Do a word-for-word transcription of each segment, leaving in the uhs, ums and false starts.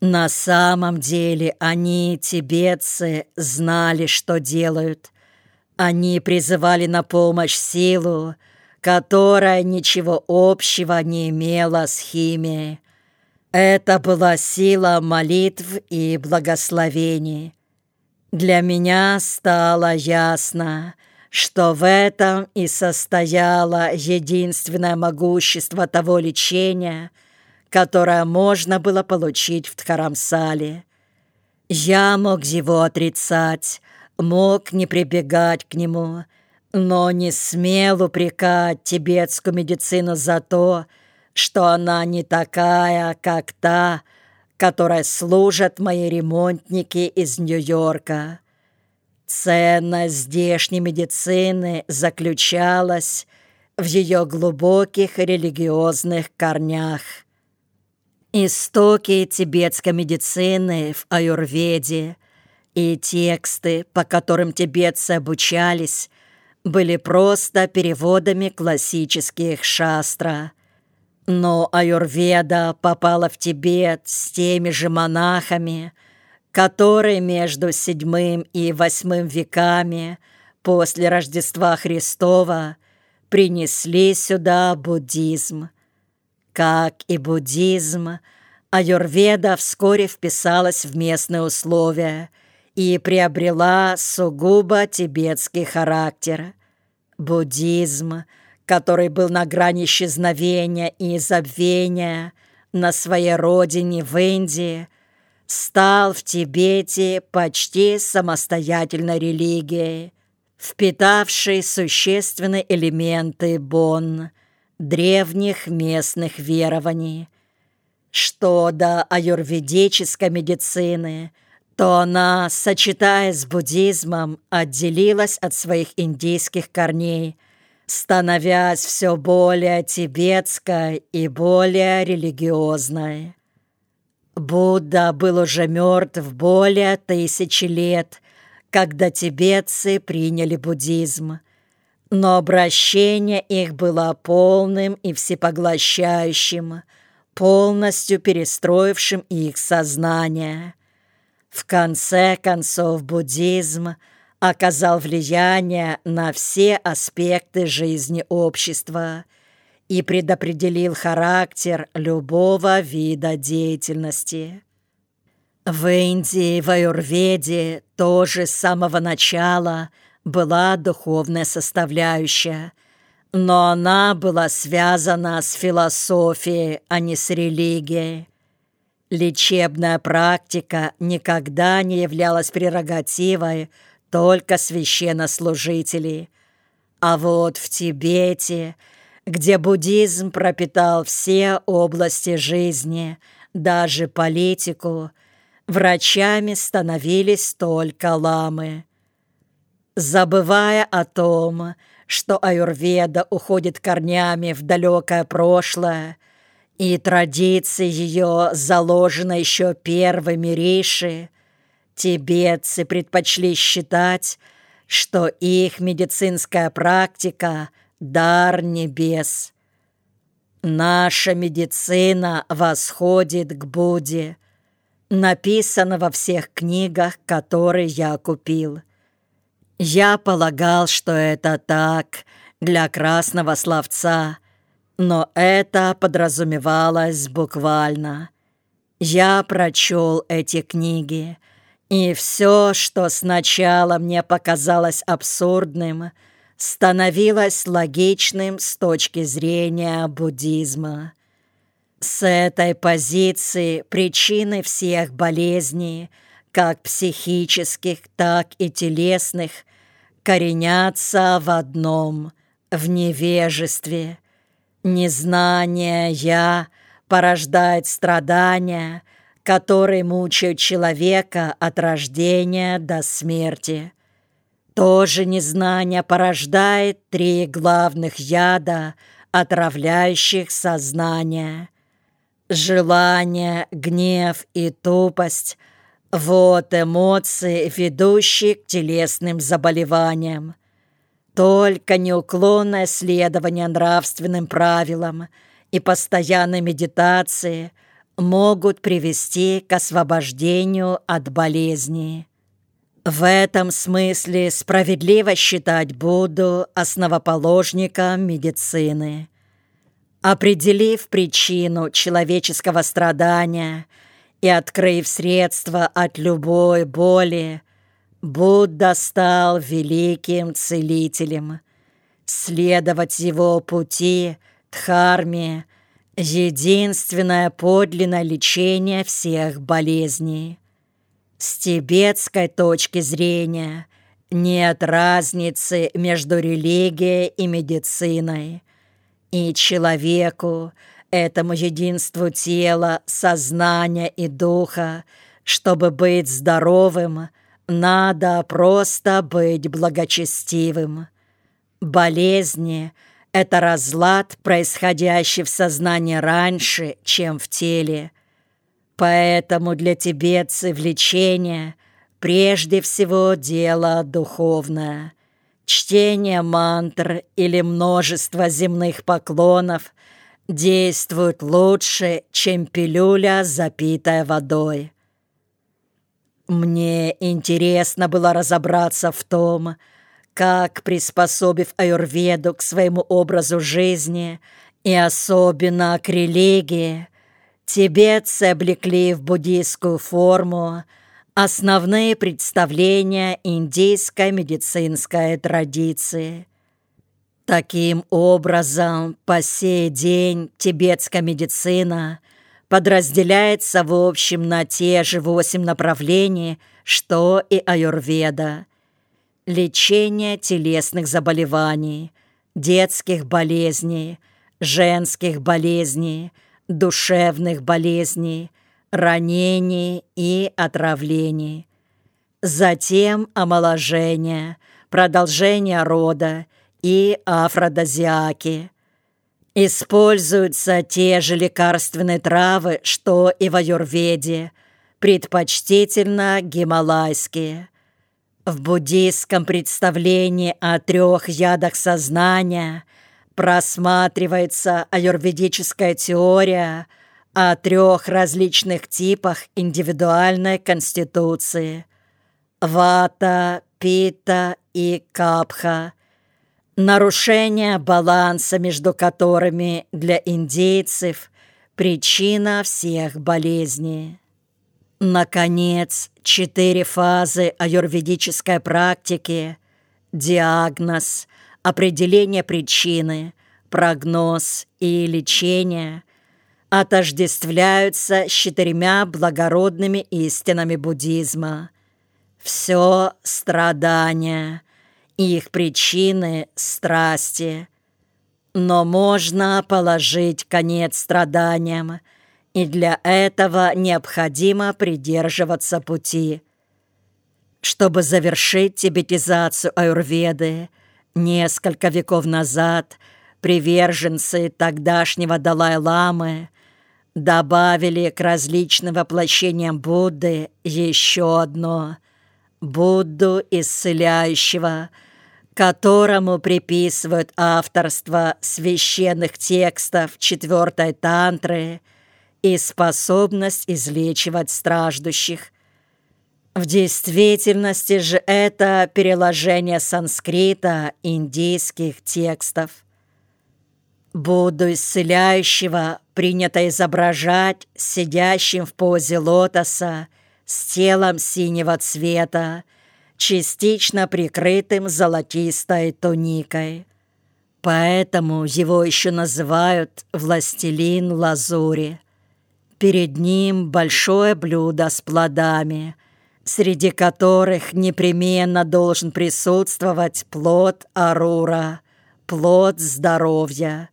На самом деле они, тибетцы, знали, что делают. Они призывали на помощь силу, которая ничего общего не имела с химией. Это была сила молитв и благословений. Для меня стало ясно, что в этом и состояло единственное могущество того лечения, которое можно было получить в Дхарамсале. Я мог его отрицать, мог не прибегать к нему, но не смел упрекать тибетскую медицину за то, что она не такая, как та, которой служат мои ремонтники из Нью-Йорка. Ценность здешней медицины заключалась в ее глубоких религиозных корнях. Истоки тибетской медицины в аюрведе и тексты, по которым тибетцы обучались, были просто переводами классических шастра. Но аюрведа попала в Тибет с теми же монахами, которые между седьмым и восьмым веками после Рождества Христова принесли сюда буддизм. Как и буддизм, аюрведа вскоре вписалась в местные условия и приобрела сугубо тибетский характер. Буддизм, который был на грани исчезновения и забвения на своей родине в Индии, стал в Тибете почти самостоятельной религией, впитавшей существенные элементы бон, древних местных верований. Что до аюрведической медицины, то она, сочетаясь с буддизмом, отделилась от своих индийских корней, становясь все более тибетской и более религиозной. Будда был уже мертв более тысячи лет, когда тибетцы приняли буддизм, но обращение их было полным и всепоглощающим, полностью перестроившим их сознание. В конце концов, буддизм оказал влияние на все аспекты жизни общества и предопределил характер любого вида деятельности. В Индии, в аюрведе тоже с самого начала была духовная составляющая, но она была связана с философией, а не с религией. Лечебная практика никогда не являлась прерогативой только священнослужителей. А вот в Тибете, где буддизм пропитал все области жизни, даже политику, врачами становились только ламы. Забывая о том, что аюрведа уходит корнями в далекое прошлое, и традиции ее заложены еще первыми риши, тибетцы предпочли считать, что их медицинская практика – дар небес. «Наша медицина восходит к Будде», написано во всех книгах, которые я купил. Я полагал, что это так, для красного словца, но это подразумевалось буквально. Я прочел эти книги, и все, что сначала мне показалось абсурдным, становилось логичным с точки зрения буддизма. С этой позиции причины всех болезней, как психических, так и телесных, коренятся в одном – в невежестве. Незнание «я» порождает страдания, которые мучают человека от рождения до смерти. То же незнание порождает три главных яда, отравляющих сознание. Желание, гнев и тупость – вот эмоции, ведущие к телесным заболеваниям. Только неуклонное следование нравственным правилам и постоянной медитации могут привести к освобождению от болезни. В этом смысле справедливо считать Будду основоположником медицины. Определив причину человеческого страдания и открыв средства от любой боли, Будда стал великим целителем. Следовать его пути, дхарме, единственное подлинное лечение всех болезней. С тибетской точки зрения нет разницы между религией и медициной. И человеку, этому единству тела, сознания и духа, чтобы быть здоровым, надо просто быть благочестивым. Болезни – это разлад, происходящий в сознании раньше, чем в теле. Поэтому для тибетцев лечение прежде всего дело духовное. Чтение мантр или множество земных поклонов действует лучше, чем пилюля, запитая водой. Мне интересно было разобраться в том, как, приспособив аюрведу к своему образу жизни и особенно к религии, тибетцы облекли в буддийскую форму основные представления индийской медицинской традиции. Таким образом, по сей день тибетская медицина подразделяется в общем на те же восемь направлений, что и аюрведа. Лечение телесных заболеваний, детских болезней, женских болезней, душевных болезней, ранений и отравлений. Затем омоложение, продолжение рода и афродизиаки. Используются те же лекарственные травы, что и в аюрведе, предпочтительно гималайские. В буддийском представлении о трех ядах сознания просматривается аюрведическая теория о трех различных типах индивидуальной конституции – вата, пита и капха, нарушение баланса между которыми для индейцев причина всех болезней. Наконец, четыре фазы аюрведической практики – диагноз, определение причины, прогноз и лечение – отождествляются с четырьмя благородными истинами буддизма. Все страдания, их причины – страсти. Но можно положить конец страданиям, и для этого необходимо придерживаться пути. Чтобы завершить тибетизацию аюрведы, несколько веков назад приверженцы тогдашнего Далай-ламы добавили к различным воплощениям Будды еще одно – Будду исцеляющего, которому приписывают авторство священных текстов четвертой тантры и способность излечивать страждущих. В действительности же это переложение санскрита индийских текстов. Будду исцеляющего принято изображать сидящим в позе лотоса с телом синего цвета, частично прикрытым золотистой туникой. Поэтому его еще называют «властелин лазури». Перед ним большое блюдо с плодами, среди которых непременно должен присутствовать плод арура, плод здоровья.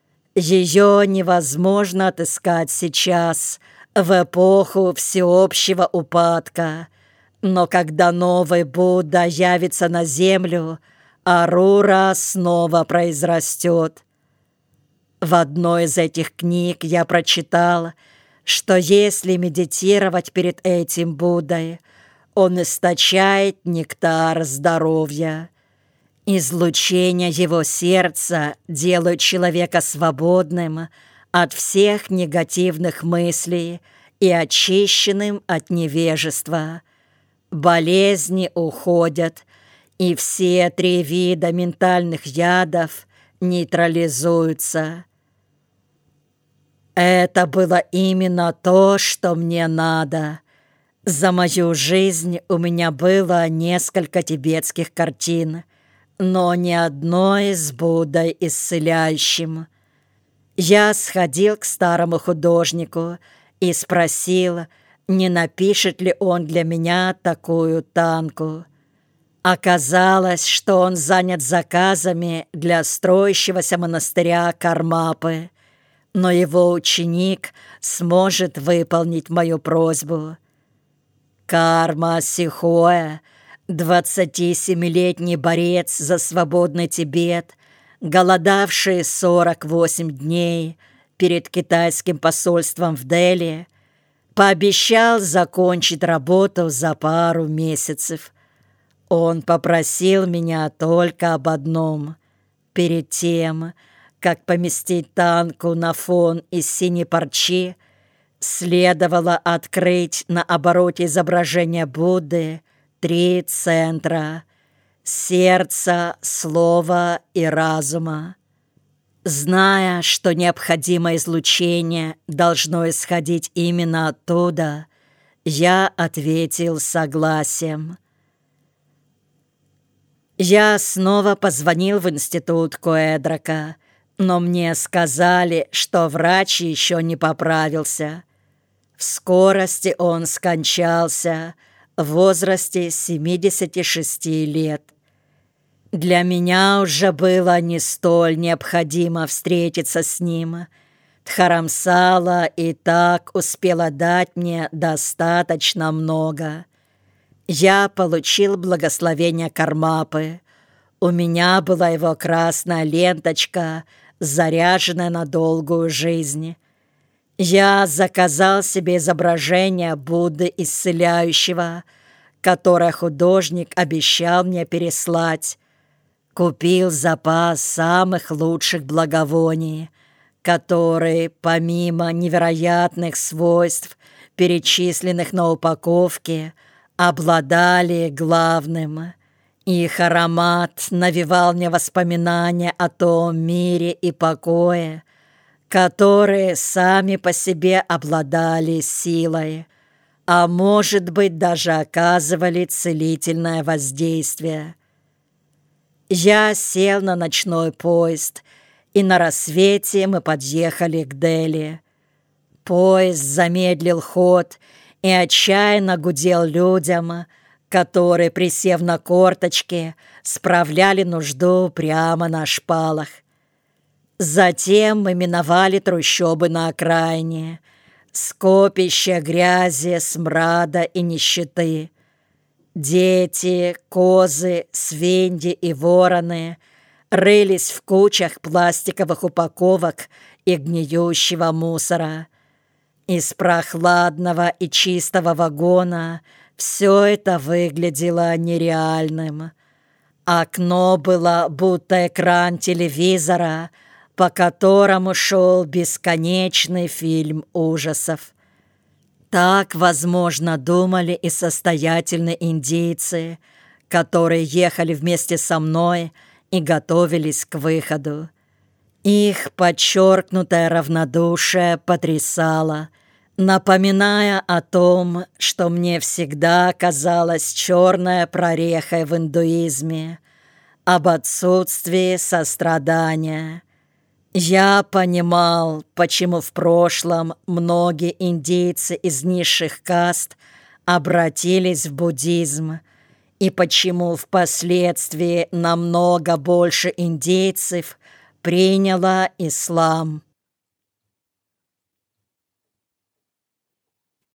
Ее невозможно отыскать сейчас, в эпоху всеобщего упадка, но когда новый Будда явится на землю, арура снова произрастет. В одной из этих книг я прочитал, что если медитировать перед этим Буддой, он источает нектар здоровья. Излучение его сердца делает человека свободным от всех негативных мыслей и очищенным от невежества. Болезни уходят, и все три вида ментальных ядов нейтрализуются. Это было именно то, что мне надо. За мою жизнь у меня было несколько тибетских картин, но ни одной с Буддой исцеляющим. Я сходил к старому художнику и спросил, не напишет ли он для меня такую танку. Оказалось, что он занят заказами для строящегося монастыря Кармапы, но его ученик сможет выполнить мою просьбу. Карма Сихоэ, двадцатисемилетний борец за свободный Тибет, голодавший сорок восемь дней перед китайским посольством в Дели, пообещал закончить работу за пару месяцев. Он попросил меня только об одном. Перед тем, как поместить танку на фон из синей парчи, следовало открыть на обороте изображения Будды три центра — сердца, слова и разума. Зная, что необходимое излучение должно исходить именно оттуда, я ответил согласием. Я снова позвонил в институт Коэдрака, но мне сказали, что врач еще не поправился. В скорости он скончался в возрасте семидесяти шести лет. Для меня уже было не столь необходимо встретиться с ним. Дхарамсала и так успела дать мне достаточно много. Я получил благословение Кармапы. У меня была его красная ленточка, заряженная на долгую жизнь. Я заказал себе изображение Будды Исцеляющего, которое художник обещал мне переслать. Купил запас самых лучших благовоний, которые, помимо невероятных свойств, перечисленных на упаковке, обладали главным. Их аромат навевал мне воспоминания о том мире и покое, которые сами по себе обладали силой, а может быть даже оказывали целительное воздействие. Я сел на ночной поезд, и на рассвете мы подъехали к Дели. Поезд замедлил ход и отчаянно гудел людям, которые, присев на корточки, справляли нужду прямо на шпалах. Затем мы миновали трущобы на окраине, скопище грязи, смрада и нищеты. Дети, козы, свиньи и вороны рылись в кучах пластиковых упаковок и гниющего мусора. Из прохладного и чистого вагона все это выглядело нереальным. Окно было будто экран телевизора, по которому шел бесконечный фильм ужасов. Так, возможно, думали и состоятельные индейцы, которые ехали вместе со мной и готовились к выходу. Их подчеркнутое равнодушие потрясало, напоминая о том, что мне всегда казалось черной прорехой в индуизме, об отсутствии сострадания. Я понимал, почему в прошлом многие индейцы из низших каст обратились в буддизм, и почему впоследствии намного больше индейцев приняло ислам.